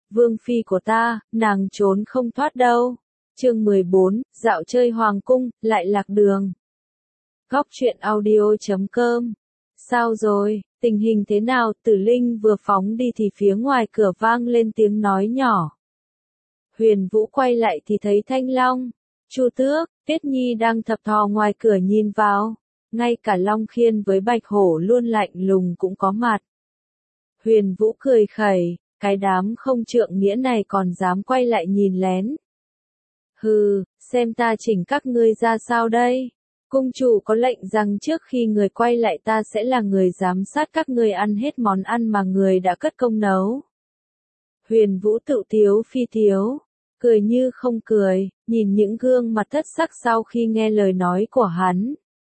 Vương phi của ta, nàng trốn không thoát đâu. Chương 14, dạo chơi hoàng cung, lại lạc đường. Góc truyện audio.com. Sao rồi, tình hình thế nào? Tử Linh vừa phóng đi thì phía ngoài cửa vang lên tiếng nói nhỏ. Huyền Vũ quay lại thì thấy Thanh Long, Chu Tước, Tiết Nhi đang thập thò ngoài cửa nhìn vào. Ngay cả Long Khiên với Bạch Hổ luôn lạnh lùng cũng có mặt. Huyền Vũ cười khẩy, cái đám không trượng nghĩa này còn dám quay lại nhìn lén. Hừ, xem ta chỉnh các ngươi ra sao đây? Cung chủ có lệnh rằng trước khi người quay lại ta sẽ là người giám sát các ngươi ăn hết món ăn mà người đã cất công nấu. Huyền Vũ tự tiếu phi tiếu, cười như không cười, nhìn những gương mặt thất sắc sau khi nghe lời nói của hắn.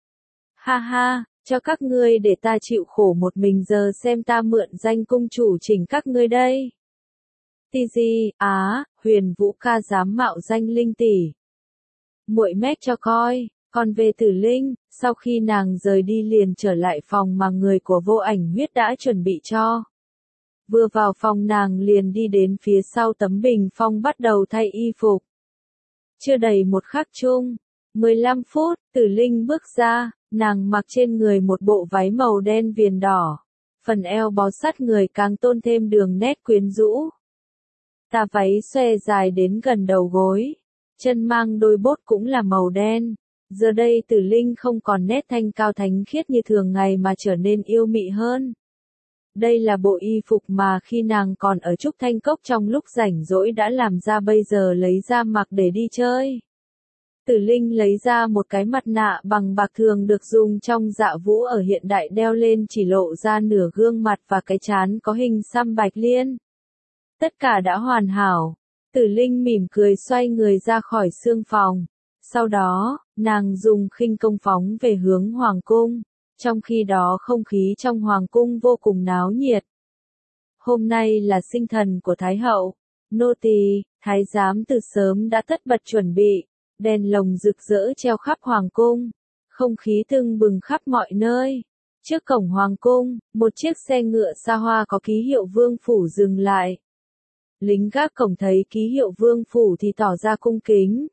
Ha ha, cho các ngươi để ta chịu khổ một mình, giờ xem ta mượn danh cung chủ chỉnh các ngươi đây. Tí gì, Huyền Vũ ca dám mạo danh Linh tỷ. Muội mét cho coi. Còn về Tử Linh, sau khi nàng rời đi liền trở lại phòng mà người của Vô Ảnh Huyết đã chuẩn bị cho. Vừa vào phòng nàng liền đi đến phía sau tấm bình phong bắt đầu thay y phục. Chưa đầy một khắc chung, 15 phút, Tử Linh bước ra, nàng mặc trên người một bộ váy màu đen viền đỏ. Phần eo bó sát người càng tôn thêm đường nét quyến rũ. Tà váy xòe dài đến gần đầu gối, chân mang đôi bốt cũng là màu đen. Giờ đây Tử Linh không còn nét thanh cao thánh khiết như thường ngày mà trở nên yêu mị hơn. Đây là bộ y phục mà khi nàng còn ở Trúc Thanh Cốc trong lúc rảnh rỗi đã làm ra, bây giờ lấy ra mặc để đi chơi. Tử Linh lấy ra một cái mặt nạ bằng bạc thường được dùng trong dạ vũ ở hiện đại đeo lên, chỉ lộ ra nửa gương mặt và cái trán có hình xăm bạch liên. Tất cả đã hoàn hảo. Tử Linh mỉm cười xoay người ra khỏi sương phòng. Sau đó, nàng dùng khinh công phóng về hướng hoàng cung. Trong khi đó không khí trong hoàng cung vô cùng náo nhiệt. Hôm nay là sinh thần của Thái hậu. Nô tỳ, thái giám từ sớm đã tất bật chuẩn bị. Đèn lồng rực rỡ treo khắp hoàng cung. Không khí tưng bừng khắp mọi nơi. Trước cổng hoàng cung, một chiếc xe ngựa xa hoa có ký hiệu vương phủ dừng lại. Lính gác cổng thấy ký hiệu vương phủ thì tỏ ra cung kính.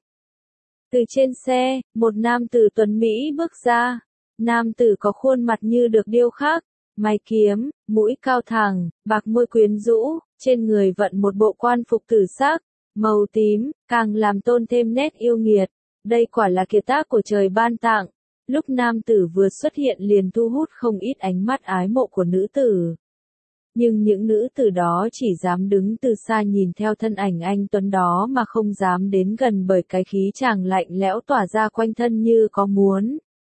Từ trên xe, một nam tử tuấn Mỹ bước ra. Nam tử có khuôn mặt như được điêu khắc, mày kiếm, mũi cao thẳng, bạc môi quyến rũ, trên người vận một bộ quan phục tử sắc, màu tím, càng làm tôn thêm nét yêu nghiệt. Đây quả là kiệt tác của trời ban tặng. Lúc nam tử vừa xuất hiện liền thu hút không ít ánh mắt ái mộ của nữ tử. Nhưng những nữ tử đó chỉ dám đứng từ xa nhìn theo thân ảnh anh tuấn đó mà không dám đến gần, bởi cái khí chàng lạnh lẽo tỏa ra quanh thân như có muốn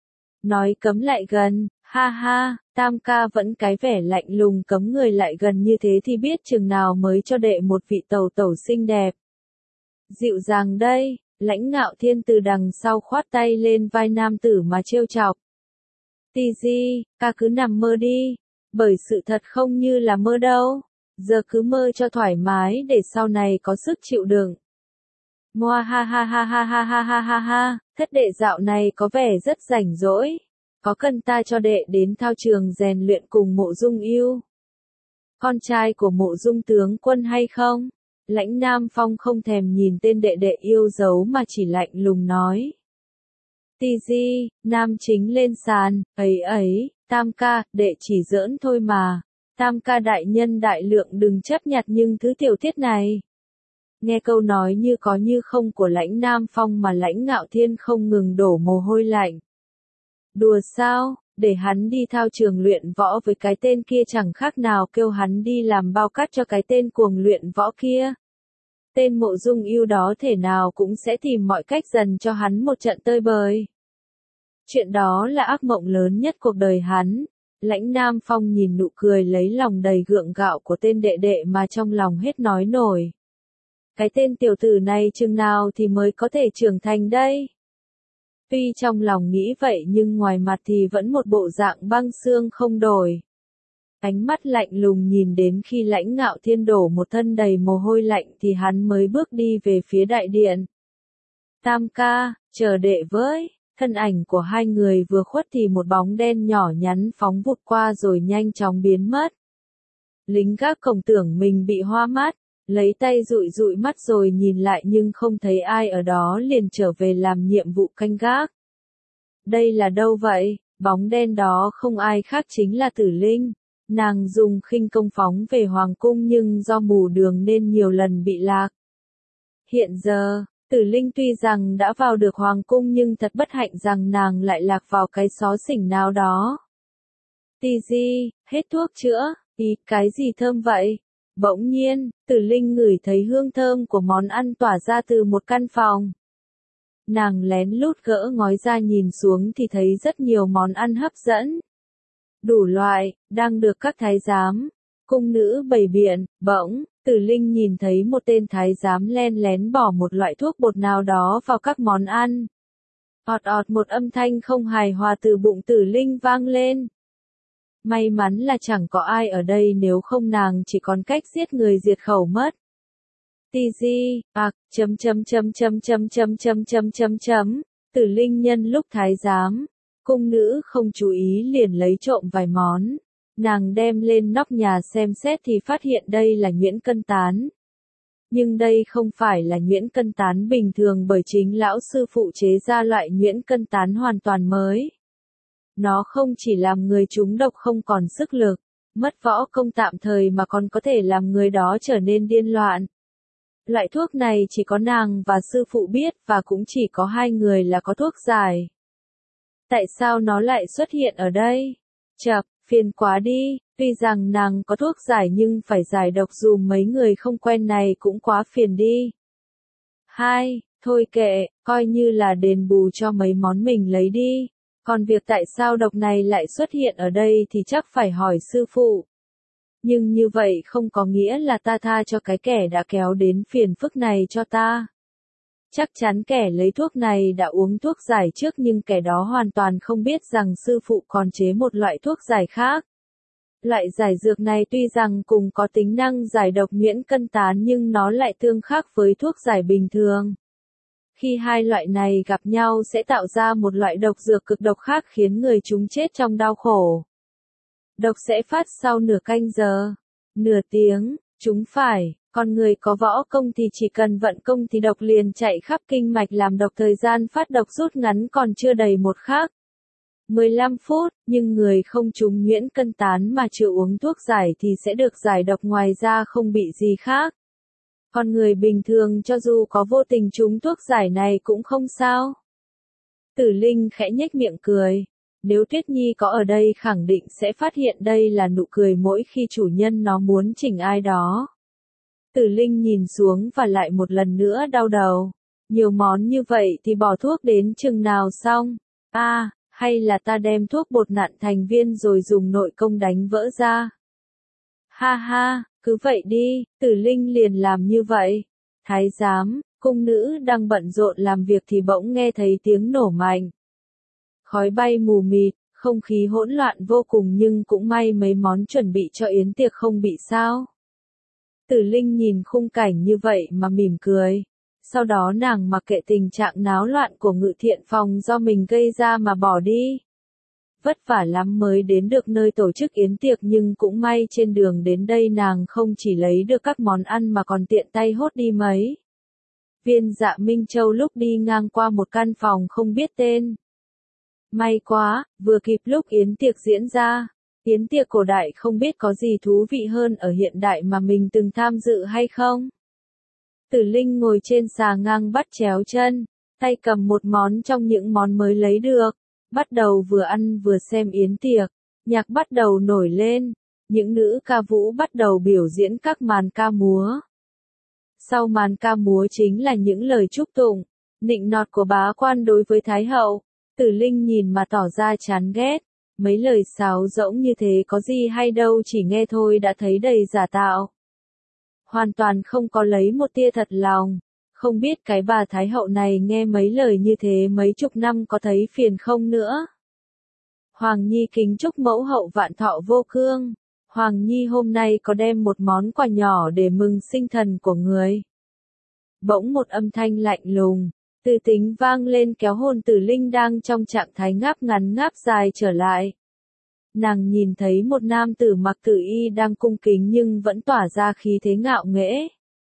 nói cấm lại gần. Ha ha, Tam ca vẫn cái vẻ lạnh lùng cấm người lại gần như thế thì biết chừng nào mới cho đệ một vị tẩu tẩu xinh đẹp. Dịu dàng đây, Lãnh Ngạo Thiên từ đằng sau khoát tay lên vai nam tử mà trêu chọc. Tí gì, ca cứ nằm mơ đi. Bởi sự thật không như là mơ đâu. Giờ cứ mơ cho thoải mái để sau này có sức chịu đựng. Moa ha ha ha ha ha ha ha ha ha, thất đệ dạo này có vẻ rất rảnh rỗi. Có cần ta cho đệ đến thao trường rèn luyện cùng Mộ Dung Yêu, con trai của Mộ Dung tướng quân hay không? Lãnh Nam Phong không thèm nhìn tên đệ đệ yêu dấu mà chỉ lạnh lùng nói. Tí gì, nam chính lên sàn, ấy, Tam ca, đệ chỉ giỡn thôi mà. Tam ca đại nhân đại lượng đừng chấp nhặt những thứ tiểu tiết này. Nghe câu nói như có như không của Lãnh Nam Phong mà Lãnh Ngạo Thiên không ngừng đổ mồ hôi lạnh. Đùa sao, để hắn đi thao trường luyện võ với cái tên kia chẳng khác nào kêu hắn đi làm bao cát cho cái tên cuồng luyện võ kia. Tên Mộ Dung Yêu đó thể nào cũng sẽ tìm mọi cách dần cho hắn một trận tơi bời. Chuyện đó là ác mộng lớn nhất cuộc đời hắn. Lãnh Nam Phong nhìn nụ cười lấy lòng đầy gượng gạo của tên đệ đệ mà trong lòng hết nói nổi. Cái tên tiểu tử này chừng nào thì mới có thể trưởng thành đây? Tuy trong lòng nghĩ vậy nhưng ngoài mặt thì vẫn một bộ dạng băng xương không đổi. Ánh mắt lạnh lùng nhìn đến khi Lãnh Ngạo Thiên đổ một thân đầy mồ hôi lạnh thì hắn mới bước đi về phía đại điện. Tam ca, chờ đệ với. Thân ảnh của hai người vừa khuất thì một bóng đen nhỏ nhắn phóng vụt qua rồi nhanh chóng biến mất. Lính gác cổng tưởng mình bị hoa mắt, Lấy tay dụi dụi mắt rồi nhìn lại nhưng không thấy ai ở đó liền trở về làm nhiệm vụ canh gác. Đây là đâu vậy? Bóng đen đó không ai khác chính là Tử Linh. Nàng dùng khinh công phóng về hoàng cung nhưng do mù đường nên nhiều lần bị lạc. Hiện giờ, Tử Linh tuy rằng đã vào được hoàng cung nhưng thật bất hạnh rằng nàng lại lạc vào cái xó xỉnh nào đó. Tì, hết thuốc chữa, ý cái gì thơm vậy? Bỗng nhiên, Tử Linh ngửi thấy hương thơm của món ăn tỏa ra từ một căn phòng. Nàng lén lút gỡ ngói ra nhìn xuống thì thấy rất nhiều món ăn hấp dẫn. Đủ loại, đang được các thái giám, cung nữ bày biện, bỗng, Tử Linh nhìn thấy một tên thái giám len lén bỏ một loại thuốc bột nào đó vào các món ăn. Ọt ọt một âm thanh không hài hòa từ bụng Tử Linh vang lên. May mắn là chẳng có ai ở đây nếu không nàng chỉ còn cách giết người diệt khẩu mất. Tử Linh nhân lúc thái giám, cung nữ không chú ý liền lấy trộm vài món. Nàng đem lên nóc nhà xem xét thì phát hiện đây là nhuyễn cân tán. Nhưng đây không phải là nhuyễn cân tán bình thường bởi chính lão sư phụ chế ra loại nhuyễn cân tán hoàn toàn mới. Nó không chỉ làm người trúng độc không còn sức lực, mất võ công tạm thời mà còn có thể làm người đó trở nên điên loạn. Loại thuốc này chỉ có nàng và sư phụ biết và cũng chỉ có hai người là có thuốc giải. Tại sao nó lại xuất hiện ở đây? Chập, phiền quá đi, tuy rằng nàng có thuốc giải nhưng phải giải độc dùm mấy người không quen này cũng quá phiền đi. Thôi kệ, coi như là đền bù cho mấy món mình lấy đi. Còn việc tại sao độc này lại xuất hiện ở đây thì chắc phải hỏi sư phụ. Nhưng như vậy không có nghĩa là ta tha cho cái kẻ đã kéo đến phiền phức này cho ta. Chắc chắn kẻ lấy thuốc này đã uống thuốc giải trước nhưng kẻ đó hoàn toàn không biết rằng sư phụ còn chế một loại thuốc giải khác. Loại giải dược này tuy rằng cùng có tính năng giải độc nhuyễn cân tán nhưng nó lại tương khắc với thuốc giải bình thường. Khi hai loại này gặp nhau sẽ tạo ra một loại độc dược cực độc khác khiến người chúng chết trong đau khổ. Độc sẽ phát sau nửa canh giờ, nửa tiếng, chúng phải, con người có võ công thì chỉ cần vận công thì độc liền chạy khắp kinh mạch làm độc thời gian phát độc rút ngắn còn chưa đầy một khắc. 15 phút, nhưng người không trúng nhuyễn cân tán mà chưa uống thuốc giải thì sẽ được giải độc ngoài ra không bị gì khác. Còn người bình thường cho dù có vô tình trúng thuốc giải này cũng không sao. Tử Linh khẽ nhếch miệng cười. Nếu Tuyết Nhi có ở đây khẳng định sẽ phát hiện đây là nụ cười mỗi khi chủ nhân nó muốn chỉnh ai đó. Tử Linh nhìn xuống và lại một lần nữa đau đầu. Nhiều món như vậy thì bỏ thuốc đến chừng nào xong? Hay là ta đem thuốc bột nặn thành viên rồi dùng nội công đánh vỡ ra? Ha, cứ vậy đi, Tử Linh liền làm như vậy. Thái giám, cung nữ đang bận rộn làm việc thì bỗng nghe thấy tiếng nổ mạnh. Khói bay mù mịt, không khí hỗn loạn vô cùng nhưng cũng may mấy món chuẩn bị cho yến tiệc không bị sao. Tử Linh nhìn khung cảnh như vậy mà mỉm cười. Sau đó nàng mặc kệ tình trạng náo loạn của Ngự Thiện Phòng do mình gây ra mà bỏ đi. Vất vả lắm mới đến được nơi tổ chức yến tiệc nhưng cũng may trên đường đến đây nàng không chỉ lấy được các món ăn mà còn tiện tay hốt đi mấy. Viên Dạ Minh Châu lúc đi ngang qua một căn phòng không biết tên. May quá, vừa kịp lúc yến tiệc diễn ra. Yến tiệc cổ đại không biết có gì thú vị hơn ở hiện đại mà mình từng tham dự hay không? Tử Linh ngồi trên xà ngang bắt chéo chân, tay cầm một món trong những món mới lấy được. Bắt đầu vừa ăn vừa xem yến tiệc, nhạc bắt đầu nổi lên, những nữ ca vũ bắt đầu biểu diễn các màn ca múa. Sau màn ca múa chính là những lời chúc tụng, nịnh nọt của bá quan đối với Thái hậu. Tử Linh nhìn mà tỏ ra chán ghét, mấy lời sáo rỗng như thế có gì hay đâu chỉ nghe thôi đã thấy đầy giả tạo. Hoàn toàn không có lấy một tia thật lòng. Không biết cái bà Thái hậu này nghe mấy lời như thế mấy chục năm có thấy phiền không nữa. Hoàng Nhi kính chúc mẫu hậu vạn thọ vô cương. Hoàng Nhi hôm nay có đem một món quà nhỏ để mừng sinh thần của người. Bỗng một âm thanh lạnh lùng, từ tính vang lên kéo hồn Tử Linh đang trong trạng thái ngáp ngắn ngáp dài trở lại. Nàng nhìn thấy một nam tử mặc tử y đang cung kính nhưng vẫn tỏa ra khí thế ngạo nghễ.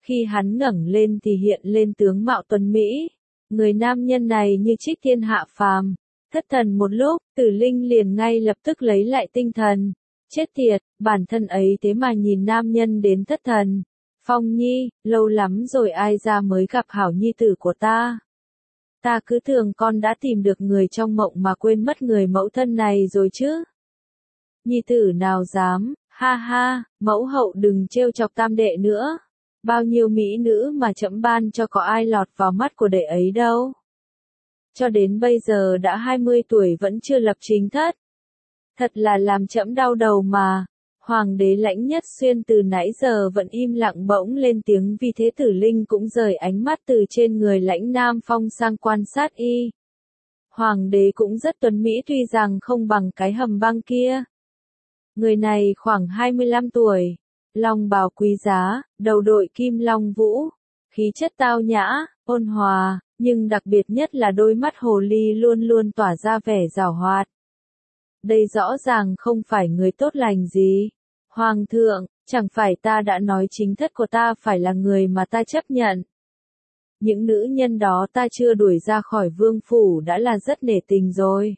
Khi hắn ngẩng lên thì hiện lên tướng mạo tuấn Mỹ. Người nam nhân này như trích thiên hạ phàm. Thất thần một lúc, Tử Linh liền ngay lập tức lấy lại tinh thần. Chết tiệt, bản thân ấy thế mà nhìn nam nhân đến thất thần. Phong Nhi, lâu lắm rồi ai ra mới gặp hảo nhi tử của ta. Ta cứ tưởng con đã tìm được người trong mộng mà quên mất người mẫu thân này rồi chứ. Nhi tử nào dám, ha ha, mẫu hậu đừng trêu chọc tam đệ nữa. Bao nhiêu mỹ nữ mà trẫm ban cho có ai lọt vào mắt của đệ ấy đâu. Cho đến bây giờ đã 20 tuổi vẫn chưa lập chính thất. Thật là làm trẫm đau đầu mà. Hoàng đế Lãnh Nhất Xuyên từ nãy giờ vẫn im lặng bỗng lên tiếng, vì thế Tử Linh cũng rời ánh mắt từ trên người Lãnh Nam Phong sang quan sát y. Hoàng đế cũng rất tuấn mỹ tuy rằng không bằng cái hầm băng kia. Người này khoảng 25 tuổi, long bào quý giá, đầu đội kim long vũ, khí chất tao nhã, ôn hòa, nhưng đặc biệt nhất là đôi mắt hồ ly luôn luôn tỏa ra vẻ giảo hoạt. Đây rõ ràng không phải người tốt lành gì. Hoàng thượng, chẳng phải ta đã nói chính thất của ta phải là người mà ta chấp nhận. Những nữ nhân đó ta chưa đuổi ra khỏi vương phủ đã là rất nể tình rồi.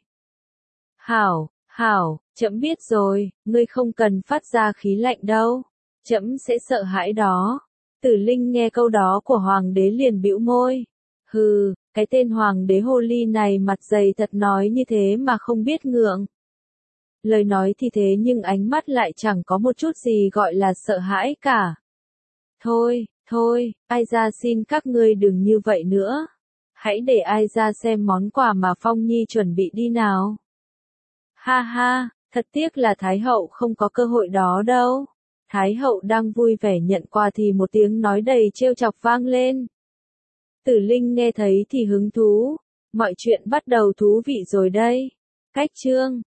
Hảo, trẫm biết rồi, ngươi không cần phát ra khí lạnh đâu. Trẫm sẽ sợ hãi đó. Tử Linh nghe câu đó của hoàng đế liền bĩu môi. Hừ, cái tên hoàng đế hồ ly này mặt dày thật, nói như thế mà không biết ngượng. Lời nói thì thế nhưng ánh mắt lại chẳng có một chút gì gọi là sợ hãi cả. Thôi, ai ra xin các ngươi đừng như vậy nữa. Hãy để ai ra xem món quà mà Phong Nhi chuẩn bị đi nào. Ha ha, thật tiếc là Thái hậu không có cơ hội đó đâu. Thái hậu đang vui vẻ nhận quà thì một tiếng nói đầy trêu chọc vang lên. Tử Linh nghe thấy thì hứng thú. Mọi chuyện bắt đầu thú vị rồi đây. Cách chương